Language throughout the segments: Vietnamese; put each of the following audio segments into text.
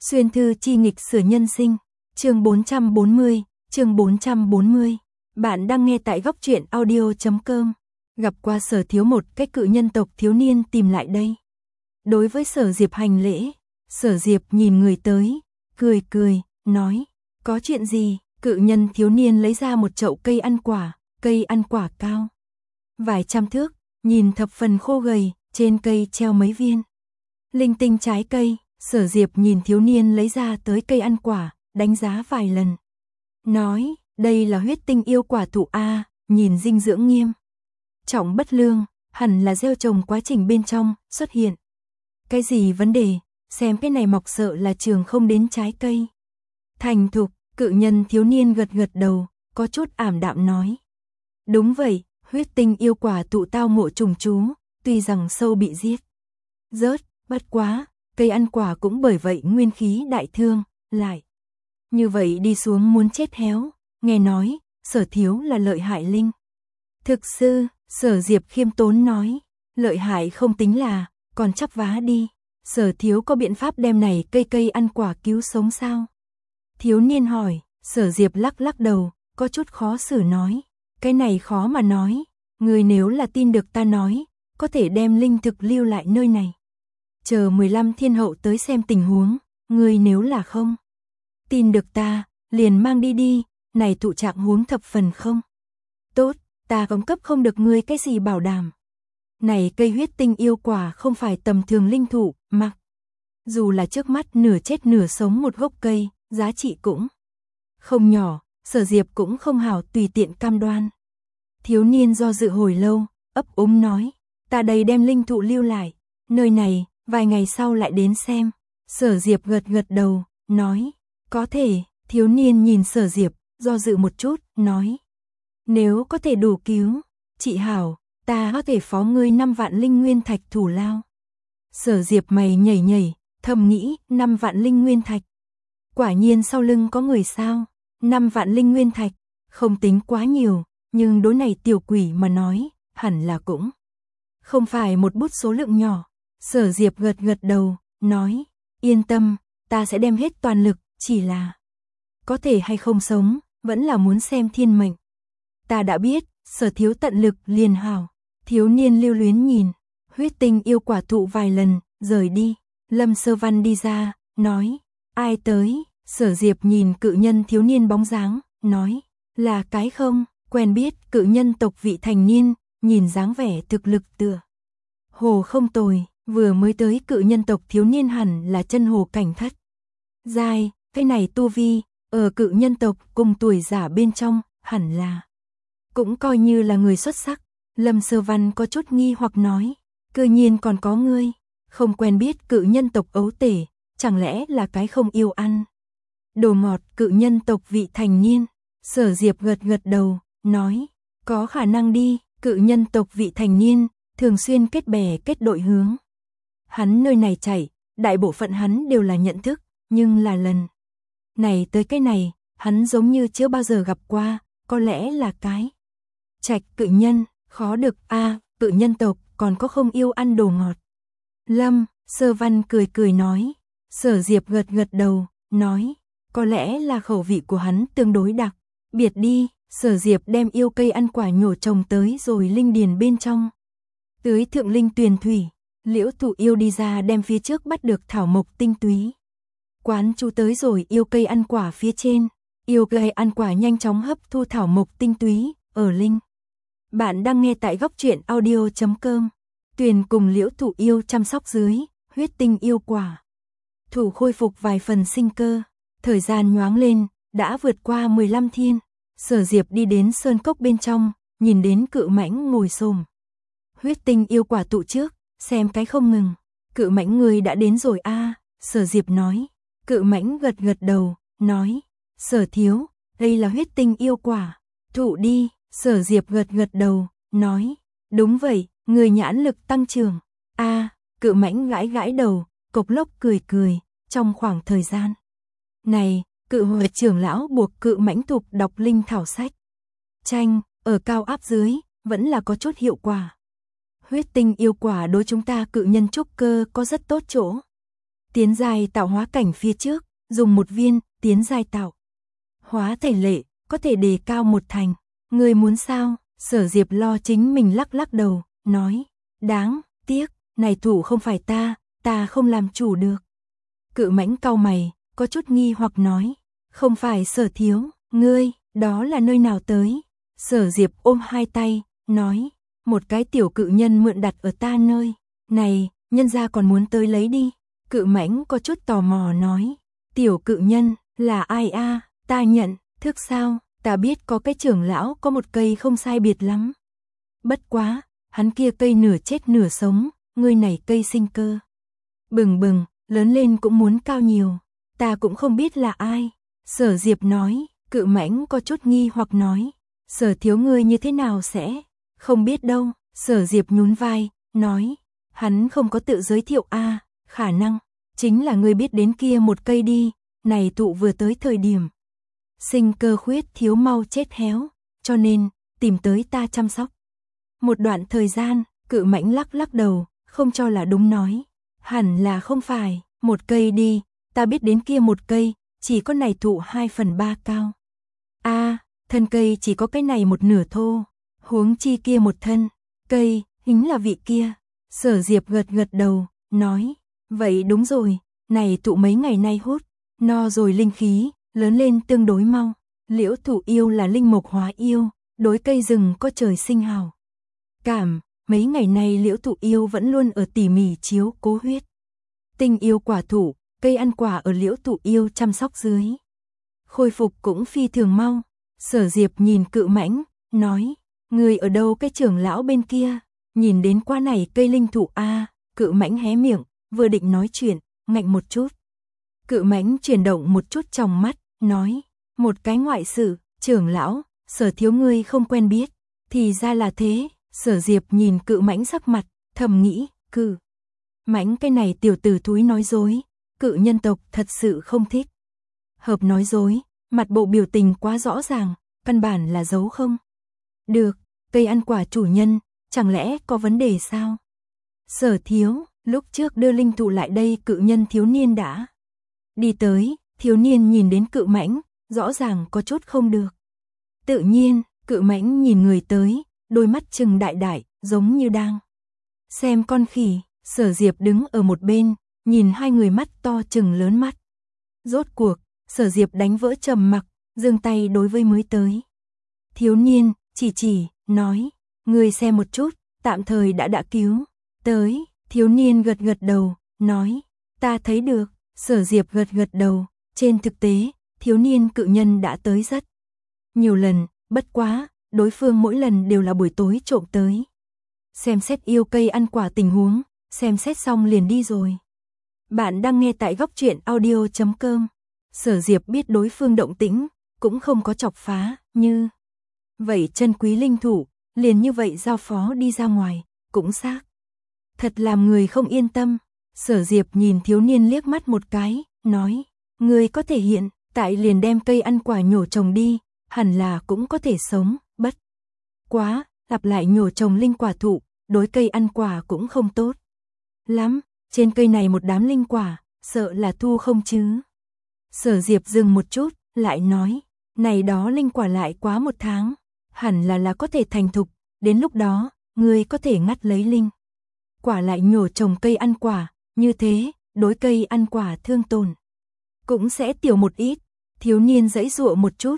Xuyên thư chi nghịch sửa nhân sinh, chương 440, chương 440. Bạn đang nghe tại góc truyện audio.com. Gặp qua Sở Thiếu, một cái cự nhân tộc thiếu niên tìm lại đây. Đối với Sở Diệp hành lễ, Sở Diệp nhìn người tới, cười cười, nói, có chuyện gì? Cự nhân thiếu niên lấy ra một chậu cây ăn quả cao vài trăm thước, nhìn thập phần khô gầy, trên cây treo mấy viên linh tinh trái cây. Sở Diệp nhìn thiếu niên lấy ra tới cây ăn quả, đánh giá vài lần. Nói, đây là huyết tinh yêu quả thụ A, nhìn dinh dưỡng nghiêm trọng bất lương, hẳn là gieo trồng quá trình bên trong, xuất hiện cái gì vấn đề, xem cái này mọc sợ là trường không đến trái cây thành thục. Cự nhân thiếu niên gật gật đầu, có chút ảm đạm nói. Đúng vậy, huyết tinh yêu quả thụ tao ngộ trùng chú, tuy rằng sâu bị giết rớt, bất quá cây ăn quả cũng bởi vậy nguyên khí đại thương, lại như vậy đi xuống muốn chết héo. Nghe nói, Sở Thiếu là lợi hại linh thực sư. Sở Diệp khiêm tốn nói, lợi hại không tính là, còn chắp vá đi. Sở Thiếu có biện pháp đem này cây ăn quả cứu sống sao? Thiếu niên hỏi. Sở Diệp lắc lắc đầu, có chút khó xử nói, cái này khó mà nói, người nếu là tin được ta nói, có thể đem linh thực lưu lại nơi này. Chờ 15 thiên hậu tới xem tình huống, người nếu là không tin được ta, liền mang đi, này thụ trạng huống thập phần không tốt, ta cũng cấp không được ngươi cái gì bảo đảm. Này cây huyết tinh yêu quả không phải tầm thường linh thụ, mặc dù là trước mắt nửa chết nửa sống một gốc cây, giá trị cũng không nhỏ. Sở Diệp cũng không hảo tùy tiện cam đoan. Thiếu niên do dự hồi lâu, ấp úng nói, ta đây đem linh thụ lưu lại nơi này, vài ngày sau lại đến xem. Sở Diệp gật gật đầu, nói, có thể. Thiếu niên nhìn Sở Diệp, do dự một chút, nói, nếu có thể đủ cứu chị hảo, ta có thể phó ngươi 5 vạn linh nguyên thạch thủ lao. Sở Diệp mày nhảy, thầm nghĩ, 5 vạn linh nguyên thạch, quả nhiên sau lưng có người sao? 5 vạn linh nguyên thạch, không tính quá nhiều, nhưng đối này tiểu quỷ mà nói, hẳn là cũng không phải một bút số lượng nhỏ. Sở Diệp gật gật đầu, nói, yên tâm, ta sẽ đem hết toàn lực, chỉ là có thể hay không sống, vẫn là muốn xem thiên mệnh. Ta đã biết, Sở Thiếu tận lực liền hảo. Thiếu niên lưu luyến nhìn huyết tinh yêu quả thụ vài lần, rời đi. Lâm Sơ Văn đi ra, nói, ai tới? Sở Diệp nhìn cự nhân thiếu niên bóng dáng, nói, là cái không quen biết cự nhân tộc vị thành niên, nhìn dáng vẻ thực lực tựa hồ không tồi, vừa mới tới cự nhân tộc thiếu niên hẳn là chân hồ cảnh thất giai, cái này tu vi ở cự nhân tộc cùng tuổi giả bên trong, hẳn là cũng coi như là người xuất sắc. Lâm Sơ Văn có chút nghi hoặc nói, cư nhiên còn có ngươi, không quen biết cự nhân tộc ấu tể, chẳng lẽ là cái không yêu ăn đồ ngọt cự nhân tộc vị thành niên? Sở Diệp gật gật đầu, nói, có khả năng đi, cự nhân tộc vị thành niên, thường xuyên kết bè kết đội hướng hắn nơi này chạy, đại bộ phận hắn đều là nhận thức, nhưng là lần này tới cái này, hắn giống như chưa bao giờ gặp qua, có lẽ là cái trạch cự nhân, khó được a. Cự nhân tộc còn có không yêu ăn đồ ngọt. Lâm Sơ Văn cười nói. Sở Diệp gật gật đầu, nói, có lẽ là khẩu vị của hắn tương đối đặc biệt đi. Sở Diệp đem yêu cây ăn quả nhổ trồng tới rồi linh điền bên trong, tưới thượng linh tuyền thủy. Liễu Thụ Yêu đi ra đem phía trước bắt được thảo mộc tinh túy quán chú tới rồi yêu cây ăn quả phía trên. Yêu cây ăn quả nhanh chóng hấp thu thảo mộc tinh túy ở linh. Bạn đang nghe tại góc truyện audio.com. Tuyền cùng Liễu Thụ Yêu chăm sóc dưới huyết tinh yêu quả thủ khôi phục vài phần sinh cơ. Thời gian nhoáng lên, đã vượt qua 15 thiên. Sở Diệp đi đến sơn cốc bên trong, nhìn đến cự mãnh ngồi xổm huyết tinh yêu quả tụ trước, xem cái không ngừng. Cự mãnh người đã đến rồi a. Sở Diệp nói. Cự mãnh gật gật đầu, nói, Sở Thiếu, đây là huyết tinh yêu quả thụ đi. Sở Diệp gật gật đầu, nói, đúng vậy, người nhãn lực tăng trưởng a. Cự mãnh gãi đầu, cộc lốc cười. Trong khoảng thời gian này, cự hội trưởng lão buộc cự mãnh thục đọc linh thảo sách tranh, ở cao áp dưới, vẫn là có chút hiệu quả. Huyết tinh yêu quả đối chúng ta cự nhân trúc cơ có rất tốt chỗ. tiến giai tạo hóa cảnh phía trước, dùng một viên, tiến giai tạo hóa thể lệ, có thể đề cao một thành. Ngươi muốn sao? Sở Diệp lo chính mình lắc lắc đầu, nói, đáng tiếc, này thủ không phải ta không làm chủ được. Cự Mãnh cau mày, có chút nghi hoặc nói, không phải Sở thiếu, ngươi, đó là nơi nào tới? Sở Diệp ôm hai tay, nói, một cái tiểu cự nhân mượn đặt ở ta nơi này, nhân gia còn muốn tới lấy đi. Cự Mãnh có chút tò mò nói, tiểu cự nhân, là ai a? Ta nhận thức sao? Ta biết có cái trưởng lão có một cây không sai biệt lắm. Bất quá, hắn kia cây nửa chết nửa sống, ngươi này cây sinh cơ bừng bừng, lớn lên cũng muốn cao nhiều. Ta cũng không biết là ai. Sở Diệp nói. Cự Mãnh có chút nghi hoặc nói, Sở thiếu ngươi như thế nào sẽ? Không biết đâu. Sở Diệp nhún vai, nói, hắn không có tự giới thiệu a, khả năng chính là ngươi biết đến kia một cây đi, này tụ vừa tới thời điểm sinh cơ khuyết thiếu mau chết héo, cho nên tìm tới ta chăm sóc. Một đoạn thời gian, Cự Mãnh lắc lắc đầu, không cho là đúng nói, hẳn là không phải, một cây đi, ta biết đến kia một cây, chỉ có này thụ 2/3 cao. A, thân cây chỉ có cái này một nửa thô, huống chi kia một thân cây, chính là vị kia. Sở Diệp gật gật đầu, nói, vậy đúng rồi, này tụ mấy ngày nay hút no rồi linh khí, lớn lên tương đối mau. Liễu Thụ yêu là linh mộc hóa yêu, đối cây rừng có trời sinh hào cảm, mấy ngày nay Liễu Thụ yêu vẫn luôn ở tỉ mỉ chiếu cố huyết tinh yêu quả thụ, cây ăn quả ở Liễu Thụ yêu chăm sóc dưới khôi phục cũng phi thường mau. Sở Diệp nhìn Cự Mãnh, nói, người ở đâu cái trưởng lão bên kia, nhìn đến qua này cây linh thụ a. Cự Mãnh hé miệng, vừa định nói chuyện, ngạnh một chút. Cự Mãnh chuyển động một chút trong mắt, nói, một cái ngoại sự, trưởng lão, Sở thiếu ngươi không quen biết, thì ra là thế. Sở Diệp nhìn Cự Mãnh sắc mặt, thầm nghĩ, Cự Mãnh cái này tiểu tử thúi nói dối, Cự nhân tộc thật sự không thích hợp nói dối, mặt bộ biểu tình quá rõ ràng, căn bản là giấu không được. Cây ăn quả chủ nhân, chẳng lẽ có vấn đề sao? Sở thiếu, lúc trước đưa linh thụ lại đây cự nhân thiếu niên đã đi tới, thiếu niên nhìn đến Cự Mãnh, rõ ràng có chút không được. Tự nhiên, Cự Mãnh nhìn người tới, đôi mắt trừng đại đại, giống như đang xem con khỉ. Sở Diệp đứng ở một bên, nhìn hai người mắt to trừng lớn mắt. Rốt cuộc, Sở Diệp đánh vỡ trầm mặc, giương tay đối với mới tới thiếu niên, chỉ, nói, người xem một chút, tạm thời đã cứu tới. Thiếu niên gật gật đầu, nói, ta thấy được. Sở Diệp gật gật đầu, trên thực tế, thiếu niên cự nhân đã tới rất nhiều lần, bất quá, đối phương mỗi lần đều là buổi tối trộm tới. Xem xét yêu cây ăn quả tình huống, xem xét xong liền đi rồi. Bạn đang nghe tại góc truyện audio.com. Sở Diệp biết đối phương động tĩnh, cũng không có chọc phá, như vậy chân quý linh thủ, liền như vậy giao phó đi ra ngoài, cũng xác thật làm người không yên tâm. Sở Diệp nhìn thiếu niên liếc mắt một cái, nói, người có thể hiện tại liền đem cây ăn quả nhổ trồng đi, hẳn là cũng có thể sống, bất quá, lặp lại nhổ trồng linh quả thụ, đối cây ăn quả cũng không tốt lắm, trên cây này một đám linh quả, sợ là thu không chứ. Sở Diệp dừng một chút, lại nói, này đó linh quả lại quá 1 tháng, hẳn là có thể thành thục, đến lúc đó, người có thể ngắt lấy linh quả lại nhổ trồng cây ăn quả, như thế, đối cây ăn quả thương tổn cũng sẽ tiểu một ít. Thiếu niên giãy giụa một chút,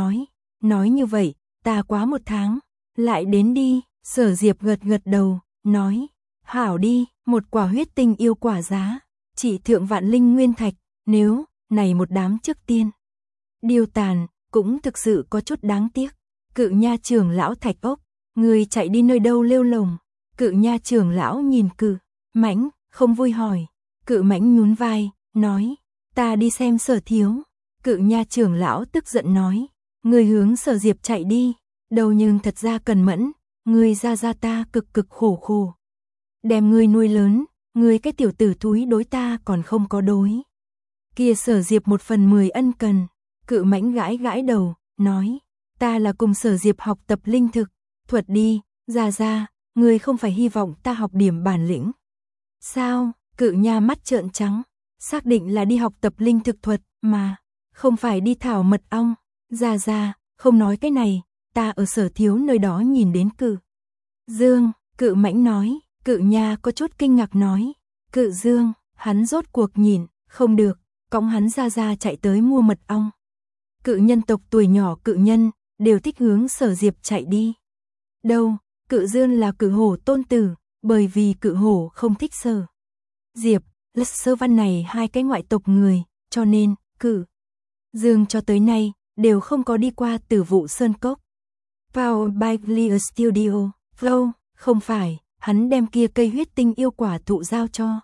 nói như vậy, ta quá 1 tháng, lại đến đi. Sở Diệp gật gật đầu, nói, hảo đi, một quả huyết tinh yêu quả giá chỉ thượng vạn linh nguyên thạch, nếu này một đám trước tiên điêu tàn, cũng thực sự có chút đáng tiếc. Cự nha trưởng lão Thạch Ốc, người chạy đi nơi đâu lêu lồng? Cự nha trưởng lão nhìn Cự Mãnh, không vui hỏi. Cự Mãnh nhún vai, nói, ta đi xem Sở thiếu. Cự nha trưởng lão tức giận nói, người hướng Sở Diệp chạy đi, đâu nhưng thật ra cần mẫn, người ra ta cực khổ đem ngươi nuôi lớn, ngươi cái tiểu tử thúi đối ta còn không có đối kia Sở Diệp 1/10 ân cần. Cự Mãnh gãi đầu, nói, ta là cùng Sở Diệp học tập linh thực thuật đi, ra, ngươi không phải hy vọng ta học điểm bản lĩnh sao? Cự nha mắt trợn trắng, xác định là đi học tập linh thực thuật mà, không phải đi thảo mật ong. Ra, không nói cái này, ta ở Sở thiếu nơi đó nhìn đến Cự Dương. Cự Mãnh nói. Cự Nha có chút kinh ngạc nói. Cự Dương, hắn rốt cuộc nhìn, không được, cõng hắn ra chạy tới mua mật ong. Cự nhân tộc tuổi nhỏ cự nhân, đều thích hướng Sở Diệp chạy đi. Đâu, Cự Dương là Cự Hổ tôn tử, bởi vì Cự Hổ không thích Sở Diệp, Sơ Văn này hai cái ngoại tộc người, cho nên, Cự Dương cho tới nay, đều không có đi qua Tử Vụ Sơn Cốc. Powered by Clear Studio, Flow, không phải, hắn đem kia cây huyết tinh yêu quả thụ giao cho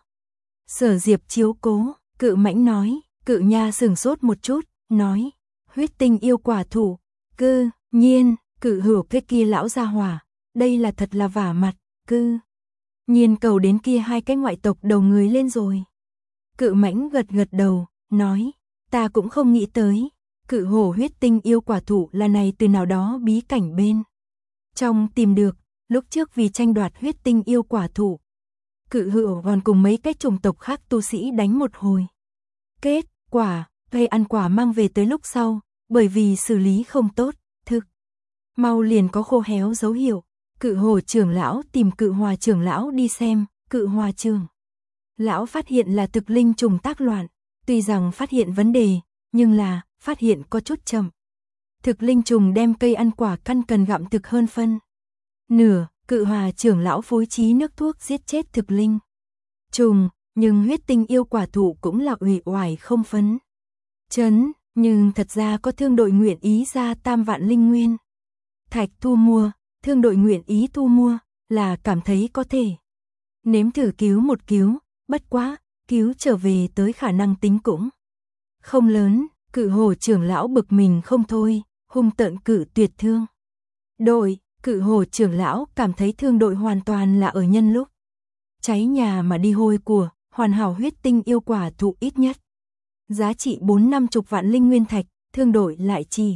Sở Diệp chiếu cố. Cự Mãnh nói. Cự Nha sửng sốt một chút, nói, huyết tinh yêu quả thụ, cư nhiên, Cự Hữu cái kia lão gia hỏa, đây là thật là vả mặt, cư nhiên cầu đến kia hai cái ngoại tộc đầu người lên rồi. Cự Mãnh gật đầu, nói, ta cũng không nghĩ tới, Cự Hổ huyết tinh yêu quả thụ là này từ nào đó bí cảnh bên trong tìm được, lúc trước vì tranh đoạt huyết tinh yêu quả thụ, Cự Hữu còn cùng mấy cái chủng tộc khác tu sĩ đánh một hồi. Kết quả, cây ăn quả mang về tới lúc sau, bởi vì xử lý không tốt, thực mau liền có khô héo dấu hiệu. Cự Hổ trưởng lão tìm Cự Hòa trưởng lão đi xem. Cự Hòa trưởng lão phát hiện là thực linh trùng tác loạn, tuy rằng phát hiện vấn đề, nhưng là phát hiện có chút chậm. Thực linh trùng đem cây ăn quả căn cần gặm thực hơn phân nửa. Cự Hòa trưởng lão phối trí nước thuốc giết chết thực linh trùng, nhưng huyết tinh yêu quả thụ cũng là uể oải không phấn chấn, nhưng thật ra có thương đội nguyện ý ra 3 vạn linh nguyên thạch thu mua. Thương đội nguyện ý thu mua là cảm thấy có thể nếm thử cứu một cứu, bất quá cứu trở về tới khả năng tính cũng không lớn. Cự Hổ trưởng lão bực mình không thôi, hung tợn cự tuyệt thương đội. Cự Hổ trưởng lão cảm thấy thương đội hoàn toàn là ở nhân lúc cháy nhà mà đi hôi của, hoàn hảo huyết tinh yêu quả thụ ít nhất giá trị 4-50 vạn linh nguyên thạch, thương đội lại chi.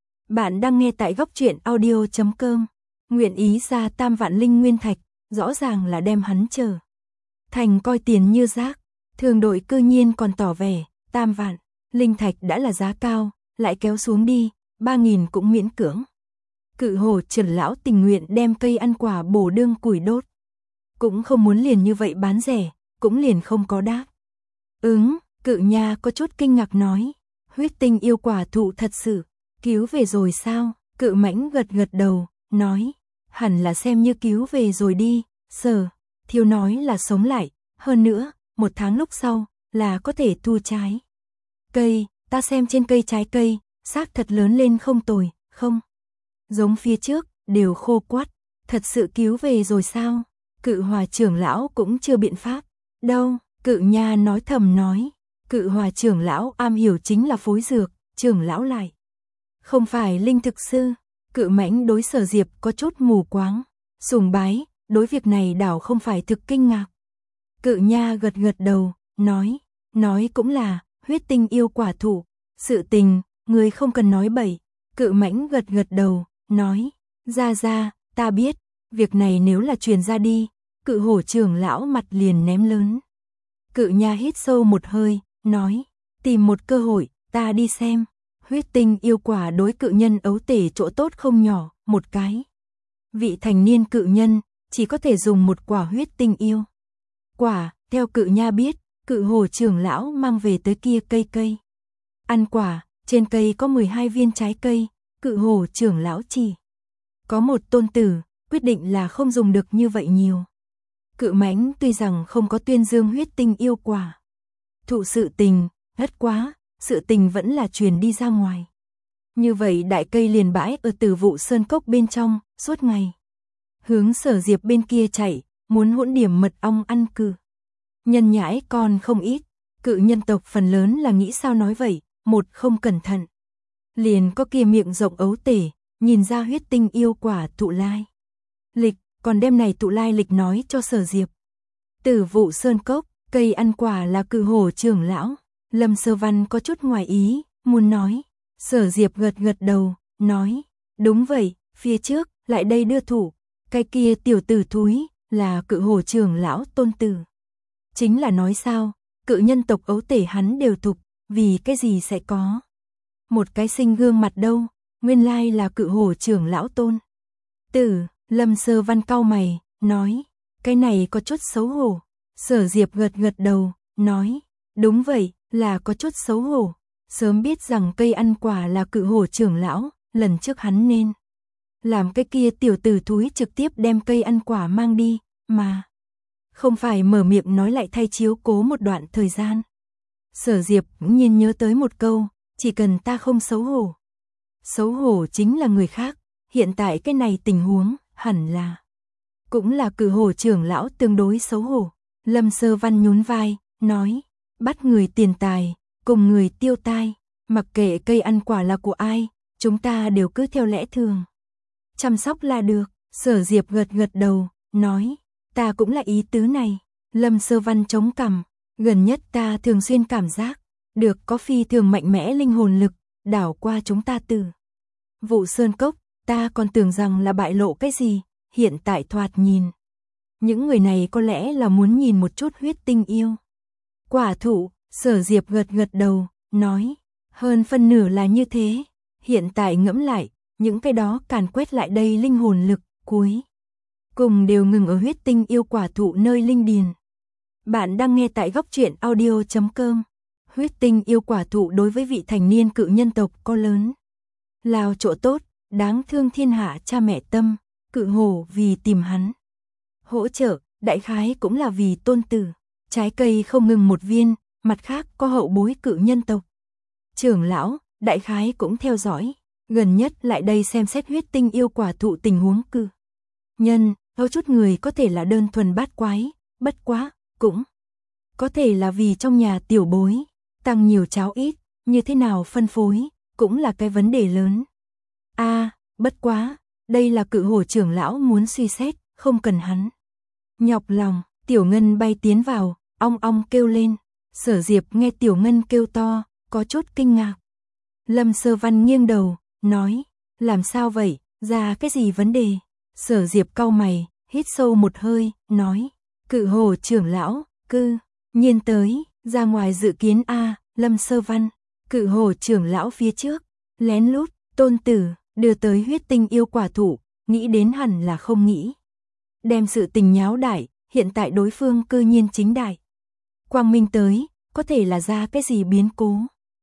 Bạn đang nghe tại góc truyện audio.com, nguyện ý ra 3 vạn linh nguyên thạch, rõ ràng là đem hắn trở thành coi tiền như rác. Thương đội cư nhiên còn tỏ vẻ, 3 vạn linh thạch đã là giá cao, lại kéo xuống đi, 3.000 cũng miễn cưỡng. Cự Hổ trưởng lão tình nguyện đem cây ăn quả bổ đương củi đốt, cũng không muốn liền như vậy bán rẻ, cũng liền không có đáp ứng. Cự Nha có chút kinh ngạc nói, huyết tinh yêu quả thụ thật sự cứu về rồi sao? Cự Mãnh gật đầu, nói, hẳn là xem như cứu về rồi đi. Sở Thiếu nói là sống lại, hơn nữa, 1 tháng lúc sau là có thể thu trái cây. Ta xem trên cây trái cây, xác thật lớn lên không tồi, không giống phía trước, đều khô quắt. Thật sự cứu về rồi sao? Cự Hòa trưởng lão cũng chưa biện pháp. Đâu? Cự Nha nói thầm nói. Cự Hòa trưởng lão am hiểu chính là phối dược, trưởng lão lại không phải linh thực sư. Cự Mãnh đối Sở Diệp có chút mù quáng, sùng bái, đối việc này đảo không phải thực kinh ngạc. Cự Nha gật đầu, nói cũng là, huyết tinh yêu quả thụ, sự tình, người không cần nói bậy. Cự Mãnh gật đầu, nói, ra, ta biết, việc này nếu là truyền ra đi, Cự Hổ trưởng lão mặt liền ném lớn. Cự Nha hít sâu một hơi, nói, tìm một cơ hội, ta đi xem. Huyết tinh yêu quả đối cự nhân ấu tể chỗ tốt không nhỏ, một cái vị thành niên cự nhân chỉ có thể dùng một quả huyết tinh yêu quả. Theo Cự Nha biết, Cự Hổ trưởng lão mang về tới kia cây ăn quả, trên cây có 12 viên trái cây. Cự Hổ trưởng lão chỉ có một tôn tử, quyết định là không dùng được như vậy nhiều. Cự Mãnh tuy rằng không có tuyên dương huyết tinh yêu quả thụ sự tình, bất quá, sự tình vẫn là truyền đi ra ngoài. Như vậy đại cây liền bãi ở Tử Vụ Sơn Cốc bên trong, suốt ngày hướng Sở Diệp bên kia chạy, muốn hỗn điểm mật ong ăn. Cự nhân nhãi còn không ít, cự nhân tộc phần lớn là nghĩ sao nói vậy, một không cẩn thận liền có kia miệng rộng ấu tể, nhìn ra huyết tinh yêu quả thụ lai lịch, còn đem này thụ lai lịch nói cho Sở Diệp. Tử Vụ Sơn Cốc, cây ăn quả là Cự Hổ trưởng lão. Lâm Sơ Văn có chút ngoài ý, muốn nói. Sở Diệp gật đầu, nói, đúng vậy, phía trước, lại đây đưa thủ, cái kia tiểu tử thúi, là Cự Hổ trưởng lão tôn tử. Chính là nói sao, cự nhân tộc ấu tể hắn đều thục, vì cái gì sẽ có một cái sinh gương mặt đâu, nguyên lai là cự hổ trưởng lão tôn tử. Lâm Sơ Văn cau mày, nói, cái này có chút xấu hổ. Sở Diệp gật gật đầu, nói, đúng vậy, là có chút xấu hổ. Sớm biết rằng cây ăn quả là cự hổ trưởng lão, lần trước hắn nên làm cái kia tiểu tử thúi trực tiếp đem cây ăn quả mang đi, mà không phải mở miệng nói lại thay chiếu cố một đoạn thời gian. Sở Diệp bỗng nhiên nhớ tới một câu, chỉ cần ta không xấu hổ. Xấu hổ chính là người khác, hiện tại cái này tình huống, hẳn là cũng là cự hổ trưởng lão tương đối xấu hổ. Lâm Sơ Văn nhún vai, nói, bắt người tiền tài, cùng người tiêu tai, mặc kệ cây ăn quả là của ai, chúng ta đều cứ theo lẽ thường chăm sóc là được. Sở Diệp gật gật đầu, nói, ta cũng là ý tứ này. Lâm Sơ Văn chống cằm, gần nhất ta thường xuyên cảm giác được có phi thường mạnh mẽ linh hồn lực đảo qua chúng ta từ vụ sơn cốc, ta còn tưởng rằng là bại lộ cái gì, hiện tại thoạt nhìn những người này có lẽ là muốn nhìn một chút huyết tinh yêu quả thụ. Sở Diệp gật gật đầu, nói, hơn phân nửa là như thế. Hiện tại ngẫm lại, những cái đó càn quét lại đây linh hồn lực, cuối cùng đều ngừng ở huyết tinh yêu quả thụ nơi linh điền. Bạn đang nghe tại góc truyện audio.com. Huyết tinh yêu quả thụ đối với vị thành niên cự nhân tộc có lớn lao chỗ tốt, đáng thương thiên hạ cha mẹ tâm, cự hổ vì tìm hắn hỗ trợ, đại khái cũng là vì tôn tử. Trái cây không ngừng một viên, mặt khác có hậu bối cự nhân tộc trưởng lão, đại khái cũng theo dõi, gần nhất lại đây xem xét huyết tinh yêu quả thụ tình huống cự nhân. Có chút người có thể là đơn thuần bát quái, bất quá cũng có thể là vì trong nhà tiểu bối tăng nhiều cháo ít, như thế nào phân phối cũng là cái vấn đề lớn. Bất quá, đây là cự hổ trưởng lão muốn suy xét, không cần hắn nhọc lòng. Tiểu Ngân bay tiến vào, ong ong kêu lên. Sở Diệp nghe Tiểu Ngân kêu to, có chút kinh ngạc. Lâm Sơ Văn nghiêng đầu, nói, làm sao vậy, ra cái gì vấn đề? Sở Diệp cau mày, hít sâu một hơi, nói, cự hổ trưởng lão, cư nhiên tới, ra ngoài dự kiến. Lâm Sơ Văn, cự hổ trưởng lão phía trước, lén lút, tôn tử, đưa tới huyết tinh yêu quả thụ, nghĩ đến hẳn là không nghĩ đem sự tình nháo đại, hiện tại đối phương cư nhiên chính đại quang minh tới, có thể là ra cái gì biến cố.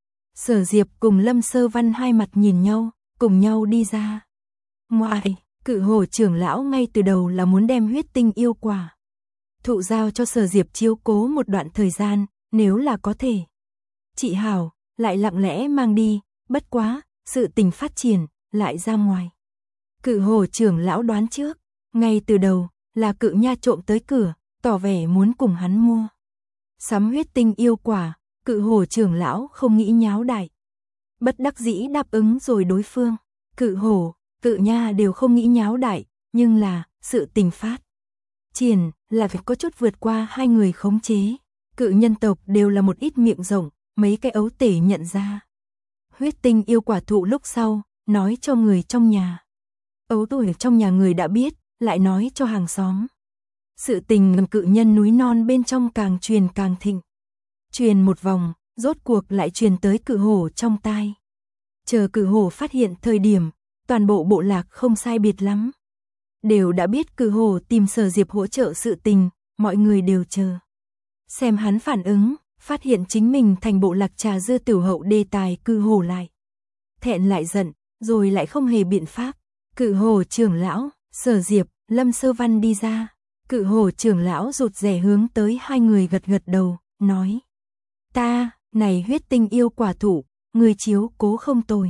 Sở Diệp cùng Lâm Sơ Văn hai mặt nhìn nhau, cùng nhau đi ra ngoài. Cự hổ trưởng lão ngay từ đầu là muốn đem huyết tinh yêu quả thụ giao cho Sở Diệp chiếu cố một đoạn thời gian, nếu là có thể chị hảo, lại lặng lẽ mang đi, bất quá, sự tình phát triển, lại ra ngoài. Cự hổ trưởng lão đoán trước, ngay từ đầu, là cự nha trộm tới cửa, tỏ vẻ muốn cùng hắn mua sắm huyết tinh yêu quả. Cự hổ trưởng lão không nghĩ nháo đại, bất đắc dĩ đáp ứng rồi đối phương. Cự hổ, cự nha đều không nghĩ nháo đại, nhưng là, sự tình phát triển, là phải có chút vượt qua hai người khống chế. Cự nhân tộc đều là một ít miệng rộng, mấy cái ấu tể nhận ra huyết tinh yêu quả thụ lúc sau, nói cho người trong nhà. Ấu tuổi trong nhà người đã biết, lại nói cho hàng xóm. Sự tình cự nhân núi non bên trong càng truyền càng thịnh. Truyền một vòng, rốt cuộc lại truyền tới cự hổ trong tai. Chờ cự hổ phát hiện thời điểm, toàn bộ bộ lạc không sai biệt lắm đều đã biết cự hổ tìm Sở Diệp hỗ trợ sự tình, mọi người đều chờ xem hắn phản ứng. Phát hiện chính mình thành bộ lạc trà dưa tiểu hậu đề tài, cự hổ lại thẹn lại giận, rồi lại không hề biện pháp. Cự hổ trưởng lão, Sở Diệp, Lâm Sơ Văn đi ra. Cự hổ trưởng lão rụt rè hướng tới hai người gật gật đầu, nói, ta, này huyết tinh yêu quả thụ, người chiếu cố không tồi.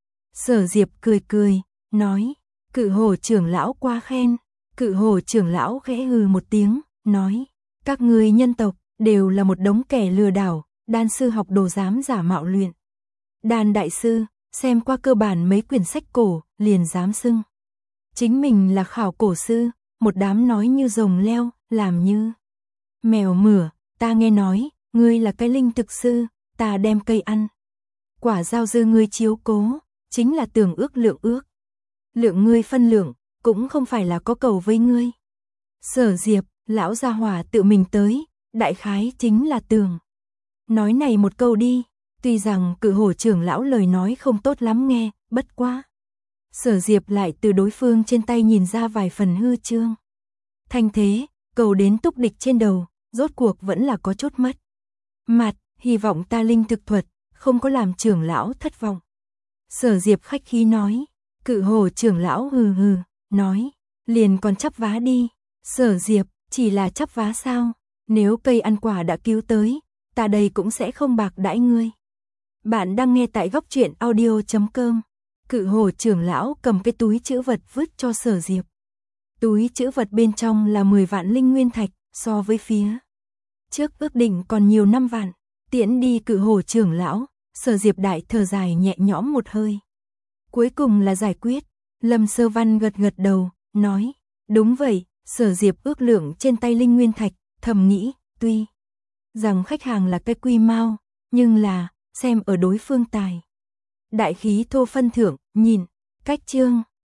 Sở Diệp cười cười, nói, cự hổ trưởng lão quá khen. Cự hổ trưởng lão khẽ hừ một tiếng, nói, các ngươi nhân tộc đều là một đống kẻ lừa đảo, đan sư học đồ dám giả mạo luyện đan đại sư, xem qua cơ bản mấy quyển sách cổ, liền dám xưng chính mình là khảo cổ sư, một đám nói như rồng leo, làm như mèo mửa. Ta nghe nói, ngươi là cái linh thực sư, ta đem cây ăn quả giao dư ngươi chiếu cố, chính là tưởng ước lượng ước lượng ngươi phân lượng, cũng không phải là có cầu với ngươi. Sở Diệp, lão gia hỏa tự mình tới, đại khái chính là tưởng Nói này một câu đi, tuy rằng Cự Hổ trưởng lão lời nói không tốt lắm nghe, bất quá. Sở Diệp lại từ đối phương trên tay nhìn ra vài phần hư trương. Thanh thế, cầu đến túc địch trên đầu, rốt cuộc vẫn là có chút mất mặt, hy vọng ta linh thực thuật, không có làm trưởng lão thất vọng. Sở Diệp khách khí nói, Cự Hổ trưởng lão hừ hừ, nói, liền còn chắp vá đi. Sở Diệp, chỉ là chắp vá sao, nếu cây ăn quả đã cứu tới, ta đây cũng sẽ không bạc đãi ngươi. Bạn đang nghe tại góc truyện audio.com. Cự Hổ trưởng lão cầm cái túi trữ vật vứt cho Sở Diệp. Túi trữ vật bên trong là 10 vạn linh nguyên thạch, so với phía trước ước định còn nhiều 5 vạn. Tiễn đi Cự Hổ trưởng lão, Sở Diệp đại thở dài nhẹ nhõm một hơi. Cuối cùng là giải quyết. Lâm Sơ Văn gật gật đầu, nói, đúng vậy. Sở Diệp ước lượng trên tay linh nguyên thạch, thầm nghĩ, tuy rằng khách hàng là cái quy mau, nhưng là, xem ở đối phương tài đại khí thô phân thưởng, nhìn, cách chương.